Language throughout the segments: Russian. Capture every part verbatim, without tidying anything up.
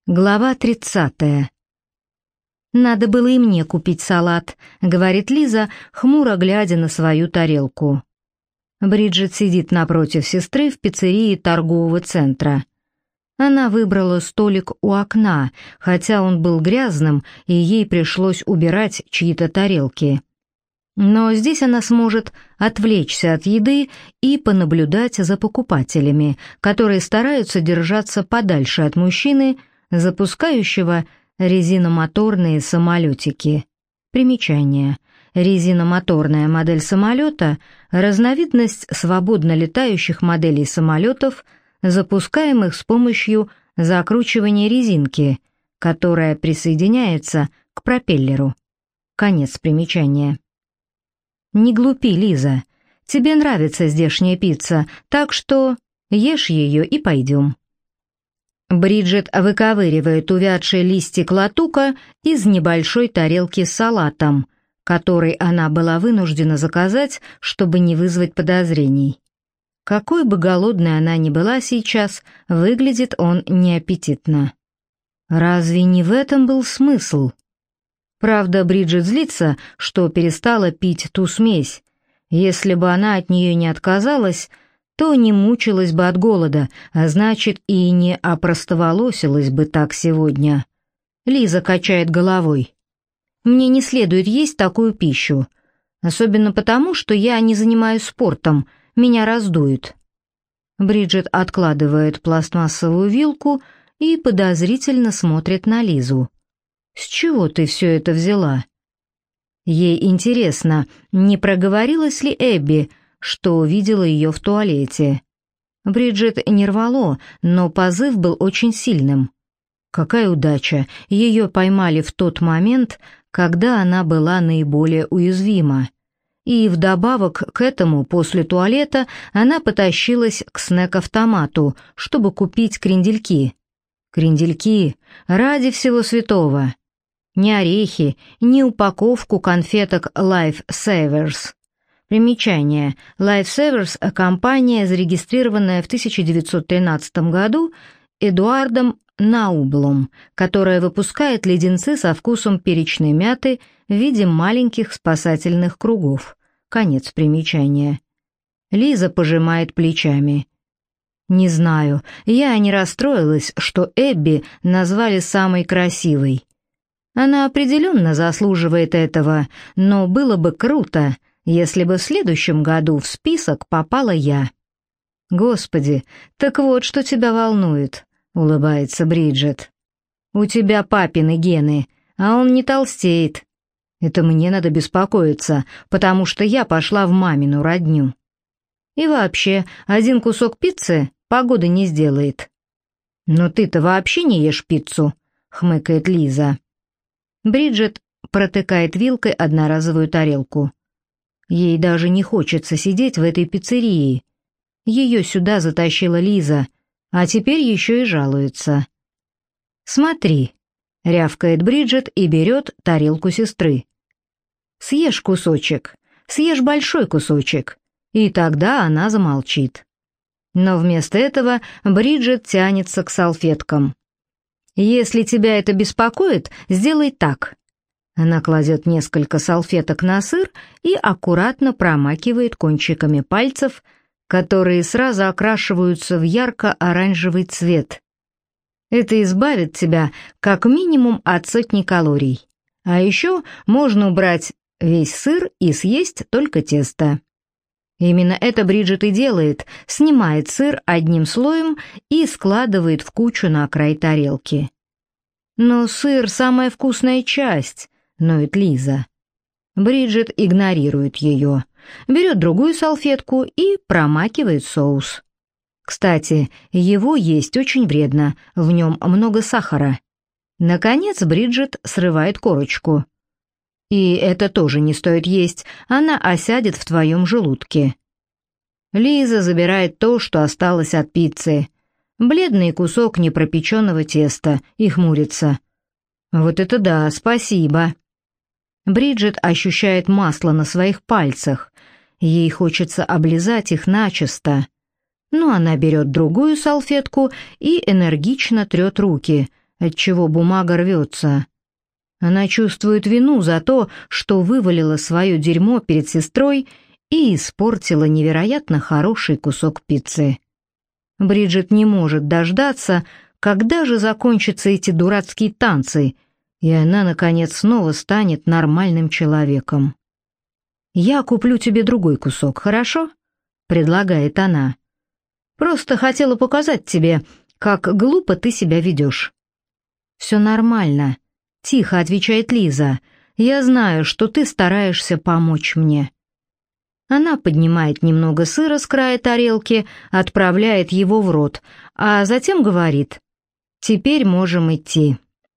Глава тридцатая. «Надо было и мне купить салат», — говорит Лиза, хмуро глядя на свою тарелку. Бриджит сидит напротив сестры в пиццерии торгового центра. Она выбрала столик у окна, хотя он был грязным, и ей пришлось убирать чьи-то тарелки. Но здесь она сможет отвлечься от еды и понаблюдать за покупателями, которые стараются держаться подальше от мужчины, запускающего резиномоторные самолетики. Примечание. Резиномоторная модель самолета – разновидность свободно летающих моделей самолетов, запускаемых с помощью закручивания резинки, которая присоединяется к пропеллеру. Конец примечания. Не глупи, Лиза. Тебе нравится здешняя пицца, так что ешь ее и пойдем. Бриджит выковыривает увядший листик латука из небольшой тарелки с салатом, который она была вынуждена заказать, чтобы не вызвать подозрений. Какой бы голодной она ни была сейчас, выглядит он неаппетитно. Разве не в этом был смысл? Правда, Бриджит злится, что перестала пить ту смесь. Если бы она от нее не отказалась, то не мучилась бы от голода, а значит и не опростоволосилась бы так сегодня. Лиза качает головой. «Мне не следует есть такую пищу, особенно потому, что я не занимаюсь спортом, меня раздует». Бриджит откладывает пластмассовую вилку и подозрительно смотрит на Лизу. «С чего ты все это взяла?» Ей интересно, не проговорилась ли Эбби, что видела ее в туалете. Бриджит не рвало, но позыв был очень сильным. Какая удача, ее поймали в тот момент, когда она была наиболее уязвима. И вдобавок к этому, после туалета, она потащилась к снэк-автомату, чтобы купить крендельки. Крендельки, ради всего святого. Ни орехи, ни упаковку конфеток Life Savers. Примечание. Life Savers – компания, зарегистрированная в тысяча девятьсот тринадцатом году Эдуардом Наублом, которая выпускает леденцы со вкусом перечной мяты в виде маленьких спасательных кругов. Конец примечания. Лиза пожимает плечами. «Не знаю, я не расстроилась, что Эбби назвали самой красивой. Она определенно заслуживает этого, но было бы круто, если бы в следующем году в список попала я». «Господи, так вот что тебя волнует», — улыбается Бриджит. «У тебя папины гены, а он не толстеет. Это мне надо беспокоиться, потому что я пошла в мамину родню. И вообще, один кусок пиццы погоды не сделает». «Но ты-то вообще не ешь пиццу», — хмыкает Лиза. Бриджит протыкает вилкой одноразовую тарелку. Ей даже не хочется сидеть в этой пиццерии. Ее сюда затащила Лиза, а теперь еще и жалуется. «Смотри», — рявкает Бриджит и берет тарелку сестры. «Съешь кусочек, съешь большой кусочек», и тогда она замолчит. Но вместо этого Бриджит тянется к салфеткам. «Если тебя это беспокоит, сделай так». Она кладет несколько салфеток на сыр и аккуратно промакивает кончиками пальцев, которые сразу окрашиваются в ярко-оранжевый цвет. Это избавит тебя как минимум от сотни калорий. А еще можно убрать весь сыр и съесть только тесто. Именно это Бриджит и делает, снимает сыр одним слоем и складывает в кучу на край тарелки. «Но сыр — самая вкусная часть», — ноет Лиза. Бриджит игнорирует ее, берет другую салфетку и промакивает соус. Кстати, его есть очень вредно, в нем много сахара. Наконец Бриджит срывает корочку. И это тоже не стоит есть, она осядет в твоем желудке. Лиза забирает то, что осталось от пиццы. Бледный кусок непропеченного теста, и хмурится. «Вот это да, спасибо». Бриджит ощущает масло на своих пальцах. Ей хочется облизать их начисто. Но она берет другую салфетку и энергично трет руки, отчего бумага рвется. Она чувствует вину за то, что вывалила свое дерьмо перед сестрой и испортила невероятно хороший кусок пиццы. Бриджит не может дождаться, когда же закончатся эти дурацкие танцы, и она, наконец, снова станет нормальным человеком. «Я куплю тебе другой кусок, хорошо?» — предлагает она. «Просто хотела показать тебе, как глупо ты себя ведешь». «Все нормально», — тихо отвечает Лиза. «Я знаю, что ты стараешься помочь мне». Она поднимает немного сыра с края тарелки, отправляет его в рот, а затем говорит: «Теперь можем идти».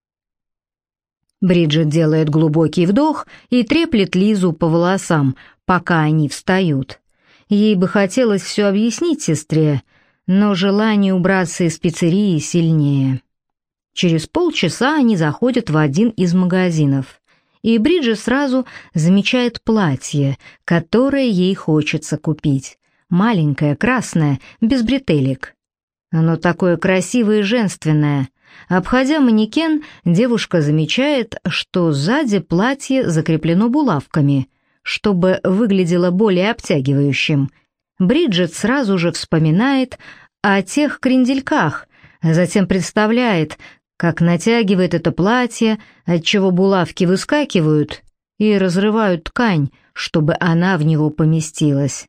Бриджит делает глубокий вдох и треплет Лизу по волосам, пока они встают. Ей бы хотелось все объяснить сестре, но желание убраться из пиццерии сильнее. Через полчаса они заходят в один из магазинов, и Бриджит сразу замечает платье, которое ей хочется купить. Маленькое, красное, без бретелек. Оно такое красивое и женственное. Обходя манекен, девушка замечает, что сзади платье закреплено булавками, чтобы выглядело более обтягивающим. Бриджит сразу же вспоминает о тех крендельках, а затем представляет, как натягивает это платье, отчего булавки выскакивают и разрывают ткань, чтобы она в него поместилась.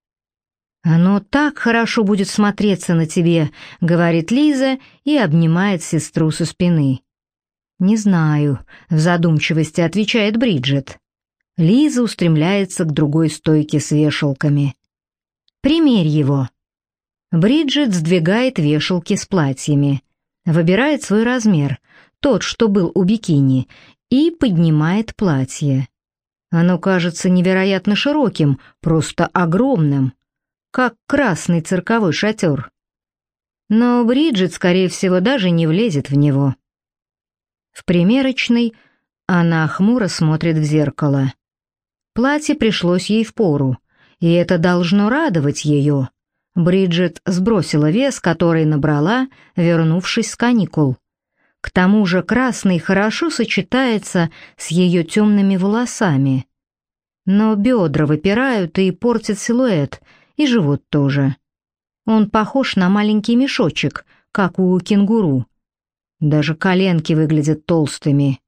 «Оно так хорошо будет смотреться на тебе», — говорит Лиза и обнимает сестру со спины. «Не знаю», — в задумчивости отвечает Бриджит. Лиза устремляется к другой стойке с вешалками. «Примерь его». Бриджит сдвигает вешалки с платьями, выбирает свой размер, тот, что был у бикини, и поднимает платье. Оно кажется невероятно широким, просто огромным, как красный цирковой шатер. Но Бриджит, скорее всего, даже не влезет в него. В примерочной она хмуро смотрит в зеркало. Платье пришлось ей впору, и это должно радовать ее. Бриджит сбросила вес, который набрала, вернувшись с каникул. К тому же красный хорошо сочетается с ее темными волосами. Но бедра выпирают и портят силуэт, и живот тоже. Он похож на маленький мешочек, как у кенгуру. Даже коленки выглядят толстыми.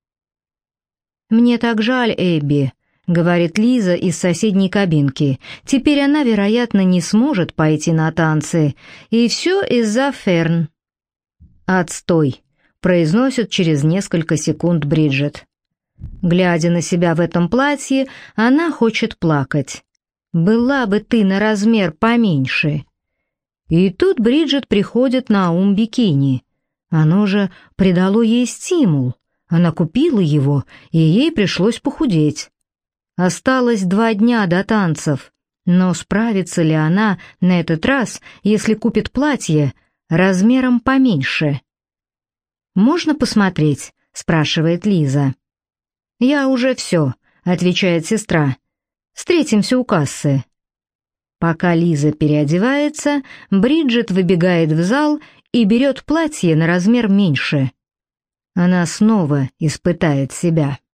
«Мне так жаль, Эбби», — говорит Лиза из соседней кабинки. «Теперь она, вероятно, не сможет пойти на танцы. И все из-за Ферн». «Отстой», — произносит через несколько секунд Бриджит. Глядя на себя в этом платье, она хочет плакать. «Была бы ты на размер поменьше». И тут Бриджит приходит на ум бикини. Оно же придало ей стимул. Она купила его, и ей пришлось похудеть. Осталось два дня до танцев, но справится ли она на этот раз, если купит платье размером поменьше? «Можно посмотреть?» — спрашивает Лиза. «Я уже все», — отвечает сестра. «Встретимся у кассы». Пока Лиза переодевается, Бриджит выбегает в зал и берет платье на размер меньше. Она снова испытает себя.